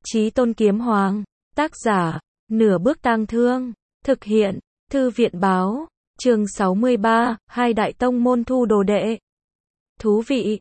Chí Tôn Kiếm Hoàng. Tác giả, Nửa Bước Tang Thương. Thực hiện, Thư viện báo. Chương 63, hai đại tông môn thu đồ đệ. Thú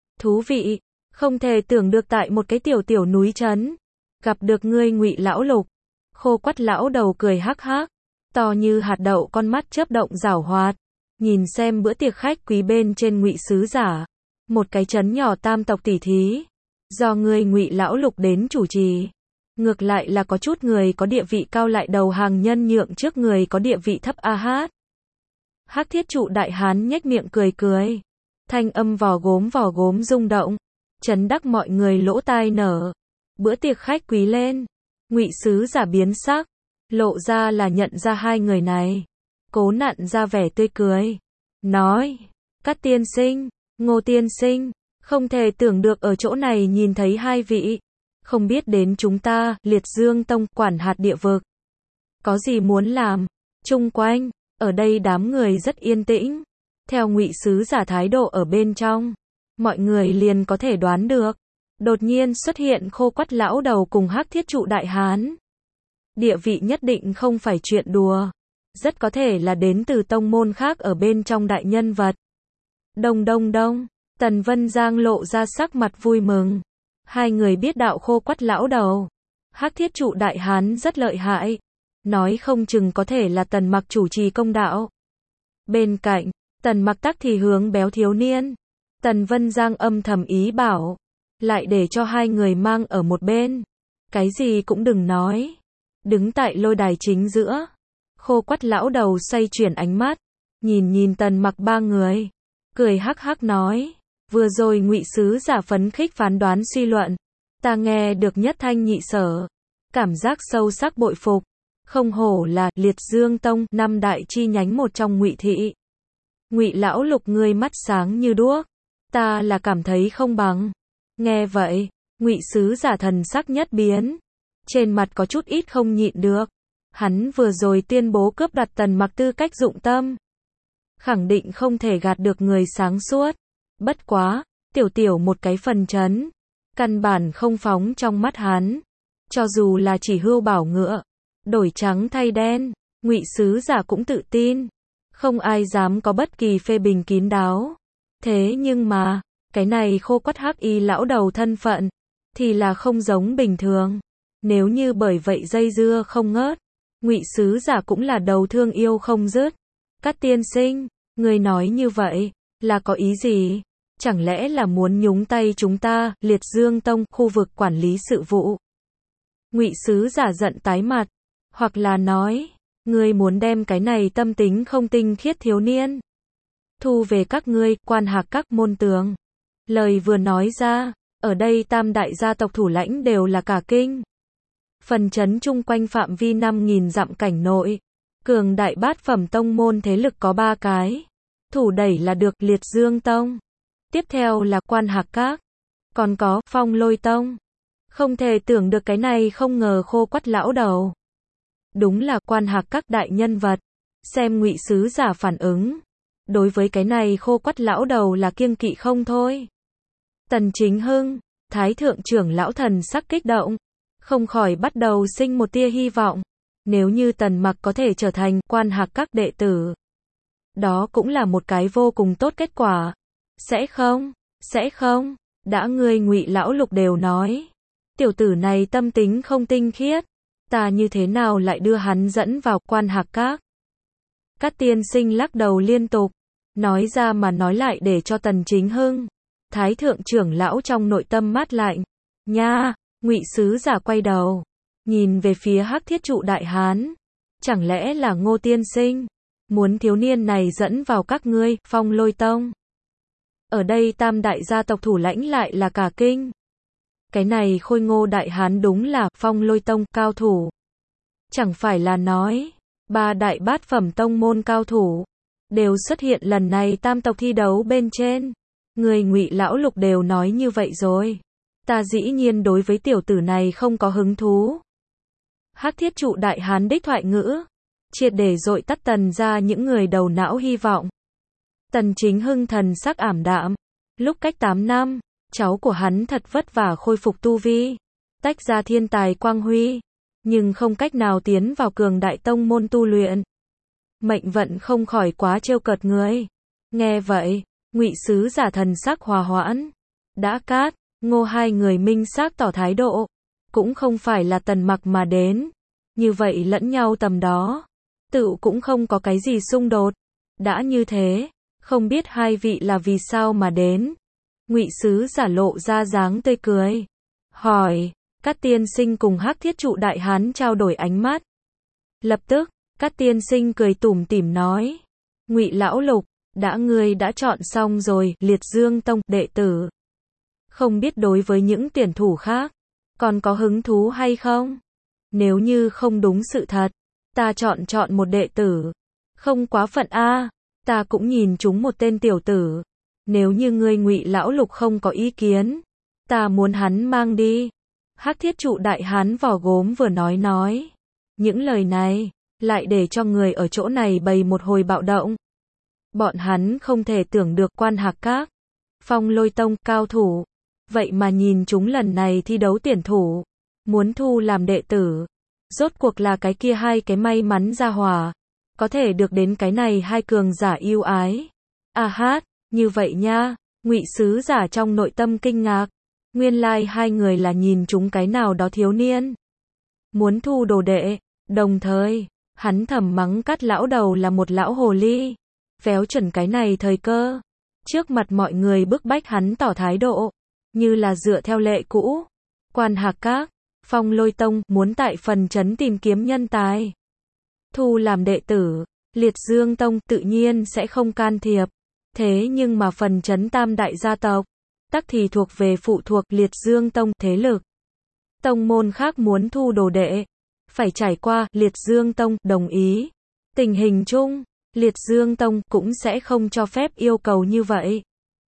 vị, không thể tưởng được tại một cái tiểu núi trấn, gặp được ngươi Ngụy lão lục. Khô Quắt lão đầu cười hắc hắc, to như hạt đậu con mắt chớp động giảo hoạt, nhìn xem bữa tiệc khách quý bên trên Ngụy sứ giả, một cái trấn nhỏ tam tộc tỷ thí, do ngươi Ngụy lão lục đến chủ trì. Ngược lại là có chút người có địa vị cao lại đầu hàng nhân nhượng trước người có địa vị thấp a hát. Hắc Thiết Trụ đại hán nhếch miệng cười, thanh âm vò gốm rung động, chấn đắc mọi người lỗ tai nở. Bữa tiệc khách quý lên, Ngụy sứ giả biến sắc, lộ ra là nhận ra hai người này, cố nặn ra vẻ tươi cười, nói: Cát tiên sinh, Ngô tiên sinh, không thể tưởng được ở chỗ này nhìn thấy hai vị, không biết đến chúng ta Liệt Dương Tông quản hạt địa vực có gì muốn làm. Chung quanh ở đây đám người rất yên tĩnh, theo Ngụy sứ giả thái độ ở bên trong, mọi người liền có thể đoán được. Đột nhiên xuất hiện Khô Quắt lão đầu cùng Hắc Thiết Trụ đại hán, địa vị nhất định không phải chuyện đùa, rất có thể là đến từ tông môn khác ở bên trong đại nhân vật. Đông, Tần Vân Giang lộ ra sắc mặt vui mừng. Hai người biết đạo Khô Quắt lão đầu, Hắc Thiết Trụ đại hán rất lợi hại, nói không chừng có thể là Tần Mặc chủ trì công đạo. Bên cạnh, Tần Mặc tắc thì hướng béo thiếu niên. Tần Vân Giang âm thầm ý bảo, lại để cho hai người mang ở một bên, cái gì cũng đừng nói. Đứng tại lôi đài chính giữa, Khô Quắt lão đầu xoay chuyển ánh mắt, nhìn Tần Mặc ba người, cười hắc hắc nói: Vừa rồi Ngụy sứ giả phấn khích phán đoán suy luận, ta nghe được nhất thanh nhị sở, cảm giác sâu sắc bội phục, không hổ là Liệt Dương Tông năm đại chi nhánh một trong Ngụy thị. Ngụy lão lục ngươi mắt sáng như đuốc, ta là cảm thấy không bằng. Nghe vậy, Ngụy sứ giả thần sắc nhất biến, trên mặt có chút ít không nhịn được. Hắn vừa rồi tuyên bố cướp đoạt Tần Mặc tư cách dụng tâm, khẳng định không thể gạt được người sáng suốt. Bất quá, tiểu một cái phần chấn, căn bản không phóng trong mắt hắn. Cho dù là chỉ hươu bảo ngựa, đổi trắng thay đen, Ngụy sứ giả cũng tự tin, không ai dám có bất kỳ phê bình kín đáo. Thế nhưng mà, cái này Khô Quắt hắc y lão đầu thân phận, thì là không giống bình thường. Nếu như bởi vậy dây dưa không ngớt, Ngụy sứ giả cũng là đầu thương yêu không dứt. Cát tiên sinh, người nói như vậy, là có ý gì? Chẳng lẽ là muốn nhúng tay chúng ta, Liệt Dương Tông, khu vực quản lý sự vụ? Ngụy sứ giả giận tái mặt, hoặc là nói, ngươi muốn đem cái này tâm tính không tinh khiết thiếu niên thu về các ngươi, quan hạc các môn tướng. Lời vừa nói ra, ở đây tam đại gia tộc thủ lãnh đều là cả kinh. Phần chấn chung quanh phạm vi 5.000 dặm cảnh nội, cường đại bát phẩm tông môn thế lực có 3 cái. Thủ đẩy là được Liệt Dương Tông, tiếp theo là Quan Hạc Các, còn có Phong Lôi Tông. Không thể tưởng được cái này không ngờ Khô Quắt lão đầu đúng là Quan Hạc Các đại nhân vật. Xem Ngụy sứ giả phản ứng, đối với cái này Khô Quắt lão đầu là kiêng kỵ không thôi. Tần Chính Hưng, Thái thượng trưởng lão thần sắc kích động, không khỏi bắt đầu sinh một tia hy vọng. Nếu như Tần Mặc có thể trở thành Quan Hạc Các đệ tử, đó cũng là một cái vô cùng tốt kết quả. Sẽ không, đã ngươi Ngụy lão lục đều nói, tiểu tử này tâm tính không tinh khiết, ta như thế nào lại đưa hắn dẫn vào Quan Hạc Các? Cát tiên sinh lắc đầu liên tục, nói ra mà nói lại để cho Tần Chính Hưng, Thái thượng trưởng lão trong nội tâm mát lạnh. Nha, Ngụy sứ giả quay đầu, nhìn về phía Hắc Thiết Trụ đại hán, chẳng lẽ là Ngô tiên sinh muốn thiếu niên này dẫn vào các ngươi, Phong Lôi Tông? Ở đây tam đại gia tộc thủ lãnh lại là cả kinh. Cái này khôi ngô đại hán đúng là Phong Lôi Tông cao thủ. Chẳng phải là nói, 3 đại bát phẩm tông môn cao thủ đều xuất hiện lần này tam tộc thi đấu bên trên. Người Ngụy lão lục đều nói như vậy rồi, ta dĩ nhiên đối với tiểu tử này không có hứng thú. Hắc Thiết Trụ đại hán đích thoại ngữ, triệt để dội tắt Tần ra những người đầu não hy vọng. Tần Chính Hưng thần sắc ảm đạm, lúc cách 8 năm, cháu của hắn thật vất vả khôi phục tu vi, tách ra thiên tài quang huy, nhưng không cách nào tiến vào cường đại tông môn tu luyện. Mệnh vận không khỏi quá trêu cợt người. Nghe vậy, Ngụy sứ giả thần sắc hòa hoãn. Đã Cát, Ngô hai người minh xác tỏ thái độ, cũng không phải là Tần Mặc mà đến, như vậy lẫn nhau tầm đó, tự cũng không có cái gì xung đột. Đã như thế, không biết hai vị là vì sao mà đến. Ngụy sứ giả lộ ra dáng tươi cười, hỏi. Các tiên sinh cùng Hắc Thiết Trụ đại hán trao đổi ánh mắt. Lập tức, các tiên sinh cười tủm tỉm nói: Ngụy lão lục, ngươi đã chọn xong rồi, Liệt Dương Tông đệ tử. Không biết đối với những tuyển thủ khác, còn có hứng thú hay không? Nếu như không đúng sự thật, ta chọn một đệ tử. Không quá phận a, ta cũng nhìn chúng một tên tiểu tử. Nếu như ngươi Ngụy lão lục không có ý kiến, ta muốn hắn mang đi. Hắc Thiết Trụ đại hán vỏ gốm vừa nói. Những lời này, lại để cho người ở chỗ này bày một hồi bạo động. Bọn hắn không thể tưởng được Quan Hạc Các, Phong Lôi Tông cao thủ, vậy mà nhìn chúng lần này thi đấu tuyển thủ, muốn thu làm đệ tử. Rốt cuộc là cái kia hai cái may mắn ra hỏa, có thể được đến cái này hai cường giả yêu ái. A hát, như vậy nha, Ngụy sứ giả trong nội tâm kinh ngạc. Nguyên lai hai người là nhìn chúng cái nào đó thiếu niên, muốn thu đồ đệ, đồng thời, hắn thầm mắng Cát lão đầu là một lão hồ ly, véo chuẩn cái này thời cơ, trước mặt mọi người bức bách hắn tỏ thái độ, như là dựa theo lệ cũ. Quan Hạc Các, Phong Lôi Tông muốn tại phần trấn tìm kiếm nhân tài, thu làm đệ tử, Liệt Dương Tông tự nhiên sẽ không can thiệp. Thế nhưng mà phần trấn tam đại gia tộc, tắc thì thuộc về phụ thuộc Liệt Dương Tông thế lực. Tông môn khác muốn thu đồ đệ, phải trải qua Liệt Dương Tông đồng ý. Tình hình chung, Liệt Dương Tông cũng sẽ không cho phép yêu cầu như vậy.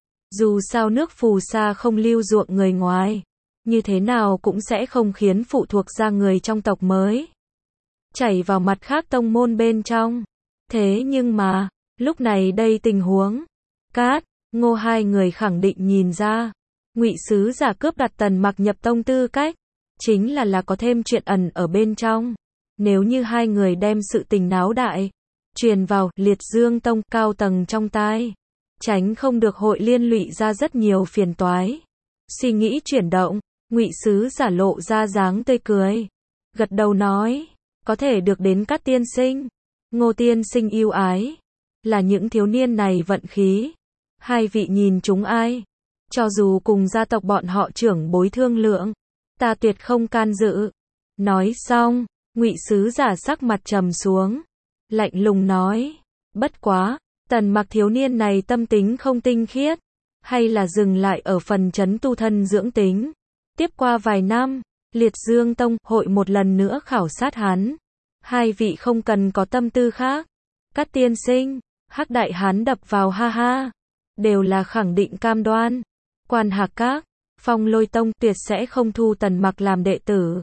Dù sao nước phù sa không lưu ruộng người ngoài, như thế nào cũng sẽ không khiến phụ thuộc ra người trong tộc mới chảy vào mặt khác tông môn bên trong. Thế nhưng mà, lúc này đây tình huống, Cát, Ngô hai người khẳng định nhìn ra, Ngụy sứ giả cướp đặt Tần Mặc nhập tông tư cách, chính là có thêm chuyện ẩn ở bên trong. Nếu như hai người đem sự tình náo đại, truyền vào Liệt Dương Tông cao tầng trong tai, tránh không được hội liên lụy ra rất nhiều phiền toái. Suy nghĩ chuyển động, Ngụy sứ giả lộ ra dáng tươi cười, gật đầu nói, có thể được đến Cát tiên sinh, Ngô tiên sinh yêu ái, là những thiếu niên này vận khí. Hai vị nhìn chúng ai? Cho dù cùng gia tộc bọn họ trưởng bối thương lượng, ta tuyệt không can dự. Nói xong, Ngụy sứ giả sắc mặt trầm xuống, lạnh lùng nói, bất quá, Tần Mặc thiếu niên này tâm tính không tinh khiết, hay là dừng lại ở phần trấn tu thân dưỡng tính. Tiếp qua vài năm, Liệt Dương Tông hội một lần nữa khảo sát hắn. Hai vị không cần có tâm tư khác. Cát tiên sinh, Hắc đại hán đập vào ha ha, đều là khẳng định cam đoan. Quan Hạc Các, Phong Lôi Tông tuyệt sẽ không thu Tần Mặc làm đệ tử.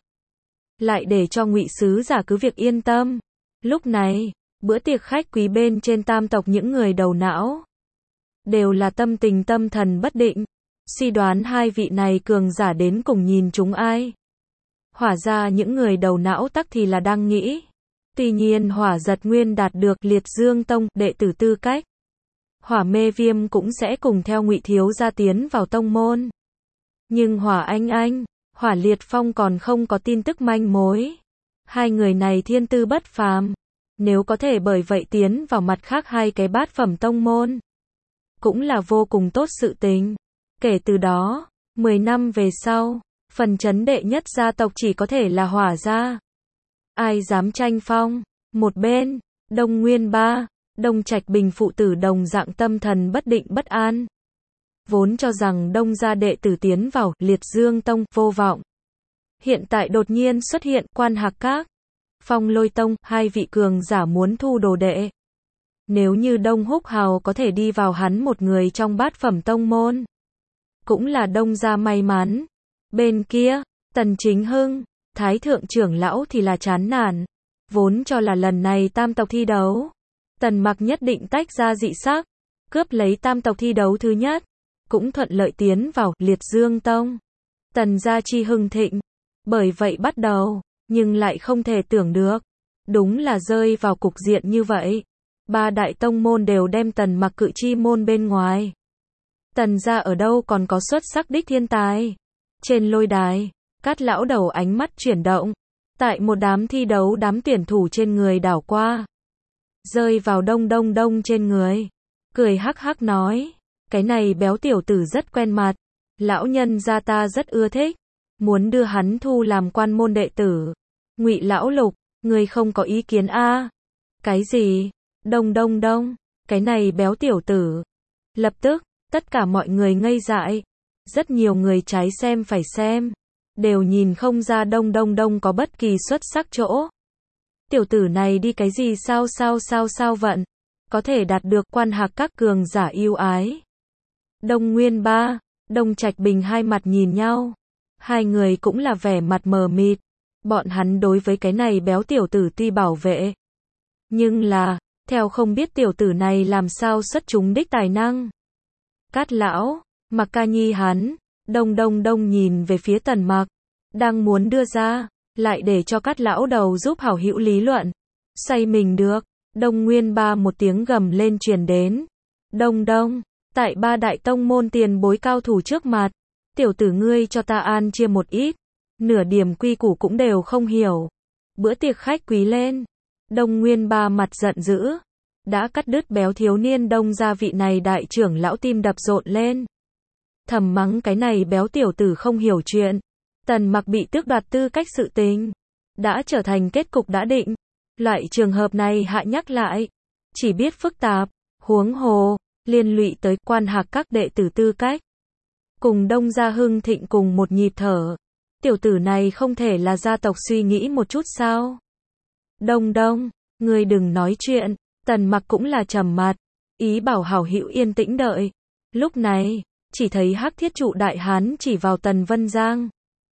Lại để cho Ngụy sứ giả cứ việc yên tâm. Lúc này, bữa tiệc khách quý bên trên tam tộc những người đầu não đều là tâm tình tâm thần bất định, suy đoán hai vị này cường giả đến cùng nhìn chúng ai. Hỏa ra những người đầu não tắc thì là đang nghĩ. Tuy nhiên Hỏa Giật Nguyên đạt được Liệt Dương Tông đệ tử tư cách, Hỏa Mê Viêm cũng sẽ cùng theo Ngụy thiếu gia tiến vào tông môn. Nhưng Hỏa Anh, Hỏa Liệt Phong còn không có tin tức manh mối. Hai người này thiên tư bất phàm, nếu có thể bởi vậy tiến vào mặt khác hai cái bát phẩm tông môn, cũng là vô cùng tốt sự tình. Kể từ đó, 10 năm về sau, phần trấn đệ nhất gia tộc chỉ có thể là Hỏa gia. Ai dám tranh phong? Một bên, Đông Nguyên Ba, Đông Trạch Bình phụ tử đồng dạng tâm thần bất định bất an. Vốn cho rằng Đông gia đệ tử tiến vào Liệt Dương Tông vô vọng. Hiện tại đột nhiên xuất hiện Quan Hạc Các, Phong Lôi Tông, hai vị cường giả muốn thu đồ đệ. Nếu như Đông Húc Hào có thể đi vào hắn một người trong bát phẩm tông môn, cũng là Đông gia may mắn. Bên kia, Tần Chính Hưng, Thái thượng trưởng lão thì là chán nản, vốn cho là lần này tam tộc thi đấu, Tần Mặc nhất định tách ra dị sắc, cướp lấy tam tộc thi đấu thứ nhất, cũng thuận lợi tiến vào Liệt Dương Tông. Tần gia chi hưng thịnh, Bởi vậy bắt đầu, nhưng lại không thể tưởng được. Đúng là rơi vào cục diện như vậy. Ba đại tông môn đều đem Tần Mặc cự chi môn bên ngoài. Tần gia ở đâu còn có xuất sắc đích thiên tài. Trên lôi đài, Cát lão đầu ánh mắt chuyển động. Tại một đám thi đấu đám tuyển thủ trên người đảo qua. Rơi vào đông đông đông trên người. Cười hắc hắc nói. Cái này béo tiểu tử rất quen mặt. Lão nhân gia ta rất ưa thích. Muốn đưa hắn thu làm quan môn đệ tử. Ngụy lão Lục, ngươi không có ý kiến a? Cái gì? Đông đông đông. Cái này béo tiểu tử. Lập tức, tất cả mọi người ngây dại. Rất nhiều người trái xem phải xem. Đều nhìn không ra đông đông đông có bất kỳ xuất sắc chỗ. Tiểu tử này đi cái gì sao vận. Có thể đạt được quan hạc các cường giả yêu ái. Đông Nguyên Ba, Đông Trạch Bình hai mặt nhìn nhau. Hai người cũng là vẻ mặt mờ mịt. Bọn hắn đối với cái này béo tiểu tử tuy bảo vệ. Nhưng là, theo không biết tiểu tử này làm sao xuất chúng đích tài năng. Cát lão, Mặc Ca Nhi hắn, đông đông đông nhìn về phía Tần Mặc. Đang muốn đưa ra, lại để cho Cát lão đầu giúp hảo hữu lý luận. Say mình được, Đông Nguyên Ba một tiếng gầm lên truyền đến. Đông đông, tại ba đại tông môn tiền bối cao thủ trước mặt. Tiểu tử ngươi cho ta an chia một ít. Nửa điểm quy củ cũng đều không hiểu. Bữa tiệc khách quý lên. Đông Nguyên Ba mặt giận dữ. Đã cắt đứt béo thiếu niên đông gia vị này đại trưởng lão tim đập rộn lên. Thầm mắng cái này béo tiểu tử không hiểu chuyện. Tần Mặc bị tước đoạt tư cách sự tình. Đã trở thành kết cục đã định. Loại trường hợp này hạ nhắc lại. Chỉ biết phức tạp. Huống hồ, liên lụy tới quan hạc các đệ tử tư cách. Cùng đông gia hưng thịnh cùng một nhịp thở. Tiểu tử này không thể là gia tộc suy nghĩ một chút sao? Đông đông, ngươi đừng nói chuyện. Tần Mặc cũng là trầm mặt. Ý bảo hảo hữu yên tĩnh đợi. Lúc này, chỉ thấy Hắc Thiết Trụ đại hán chỉ vào Tần Vân Giang.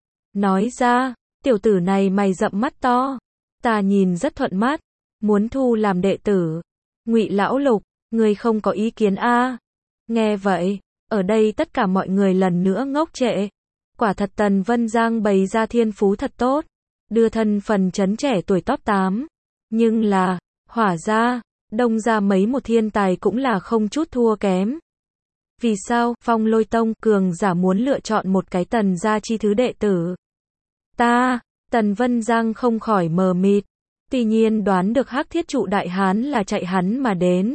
Nói ra, tiểu tử này mày rậm mắt to. Ta nhìn rất thuận mắt. Muốn thu làm đệ tử. Ngụy lão Lục, ngươi không có ý kiến a? Nghe vậy, ở đây tất cả mọi người lần nữa ngốc trệ. Quả thật Tần Vân Giang bày ra thiên phú thật tốt. Đưa thân phần chấn trẻ tuổi top 8. Nhưng là, Hỏa gia, Đông gia mấy một thiên tài cũng là không chút thua kém. Vì sao Phong Lôi Tông cường giả muốn lựa chọn một cái Tần gia chi thứ đệ tử? Tần Vân Giang không khỏi mờ mịt. Tuy nhiên đoán được Hắc Thiết Trụ đại hán là chạy hắn mà đến.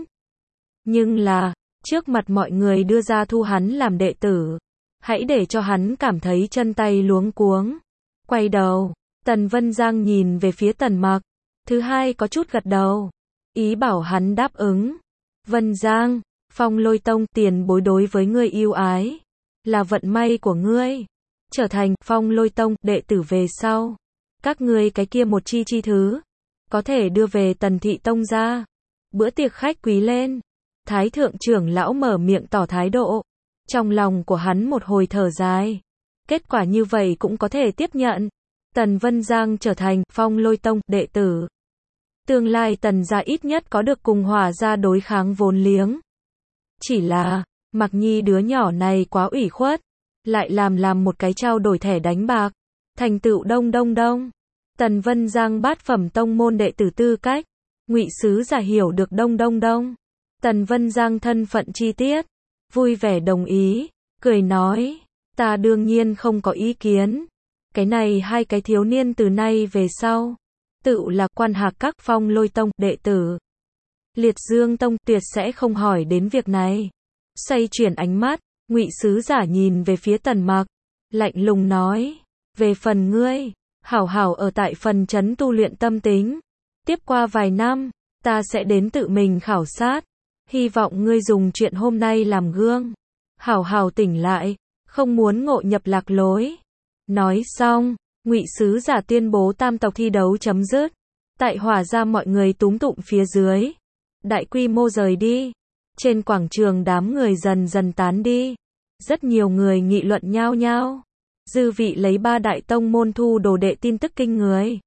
Nhưng là, trước mặt mọi người đưa ra thu hắn làm đệ tử. Hãy để cho hắn cảm thấy chân tay luống cuống. Quay đầu, Tần Vân Giang nhìn về phía Tần Mặc. Thứ hai có chút gật đầu. Ý bảo hắn đáp ứng. Vân Giang, Phong Lôi Tông tiền bối đối với ngươi yêu ái. Là vận may của ngươi. Trở thành Phong Lôi Tông đệ tử về sau. Các ngươi cái kia một chi thứ. Có thể đưa về Tần Thị Tông ra. Bữa tiệc khách quý lên. Thái thượng trưởng lão mở miệng tỏ thái độ. Trong lòng của hắn một hồi thở dài. Kết quả như vậy cũng có thể tiếp nhận. Tần Vân Giang trở thành Phong Lôi Tông đệ tử. Tương lai Tần gia ít nhất có được cùng Hỏa gia đối kháng vốn liếng. Chỉ là, Mặc Nhi đứa nhỏ này quá ủy khuất. Lại làm một cái trao đổi thẻ đánh bạc. Thành tựu đông đông đông. Tần Vân Giang bát phẩm tông môn đệ tử tư cách. Ngụy sứ giả hiểu được đông đông đông. Tần Vân Giang thân phận chi tiết. Vui vẻ đồng ý. Cười nói. Ta đương nhiên không có ý kiến. Cái này hai cái thiếu niên từ nay về sau. Tự là quan hạc các Phong Lôi Tông đệ tử. Liệt Dương Tông tuyệt sẽ không hỏi đến việc này. Xoay chuyển ánh mắt. Ngụy sứ giả nhìn về phía Tần Mặc. Lạnh lùng nói. Về phần ngươi. Hảo hảo ở tại phần trấn tu luyện tâm tính. Tiếp qua vài năm. Ta sẽ đến tự mình khảo sát. Hy vọng ngươi dùng chuyện hôm nay làm gương. Hảo hảo tỉnh lại. Không muốn ngộ nhập lạc lối. Nói xong. Ngụy sứ giả tuyên bố tam tộc thi đấu chấm dứt. Tại Hỏa gia mọi người túm tụm phía dưới. Đại quy mô rời đi. Trên quảng trường đám người dần dần tán đi. Rất nhiều người nghị luận nhao nhao. Dư vị lấy ba đại tông môn thu đồ đệ tin tức kinh người.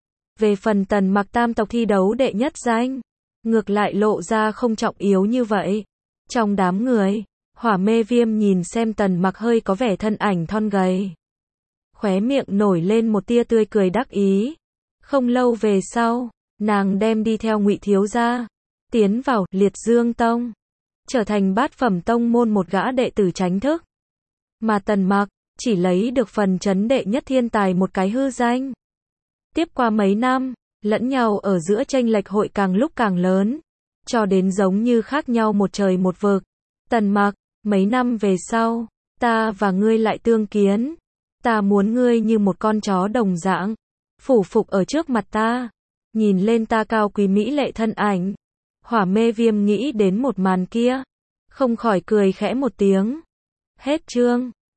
Về phần Tần Mặc tam tộc thi đấu đệ nhất danh. Ngược lại lộ ra không trọng yếu như vậy. Trong đám người, Hỏa Mê Viêm nhìn xem Tần Mặc hơi có vẻ thân ảnh thon gầy. khóe miệng nổi lên một tia tươi cười đắc ý. Không lâu về sau, nàng đem đi theo Ngụy thiếu gia, tiến vào Liệt Dương Tông, trở thành bát phẩm tông môn một gã đệ tử chính thức. Mà Tần Mặc chỉ lấy được phần trấn đệ nhất thiên tài một cái hư danh. Tiếp qua mấy năm, lẫn nhau ở giữa chênh lệch hội càng lúc càng lớn, cho đến giống như khác nhau một trời một vực. Tần Mặc, mấy năm về sau, ta và ngươi lại tương kiến. Ta muốn ngươi như một con chó đồng dạng, phủ phục ở trước mặt ta, nhìn lên ta cao quý mỹ lệ thân ảnh. Hỏa Mê Viêm nghĩ đến một màn kia, không khỏi cười khẽ một tiếng. Hết chương.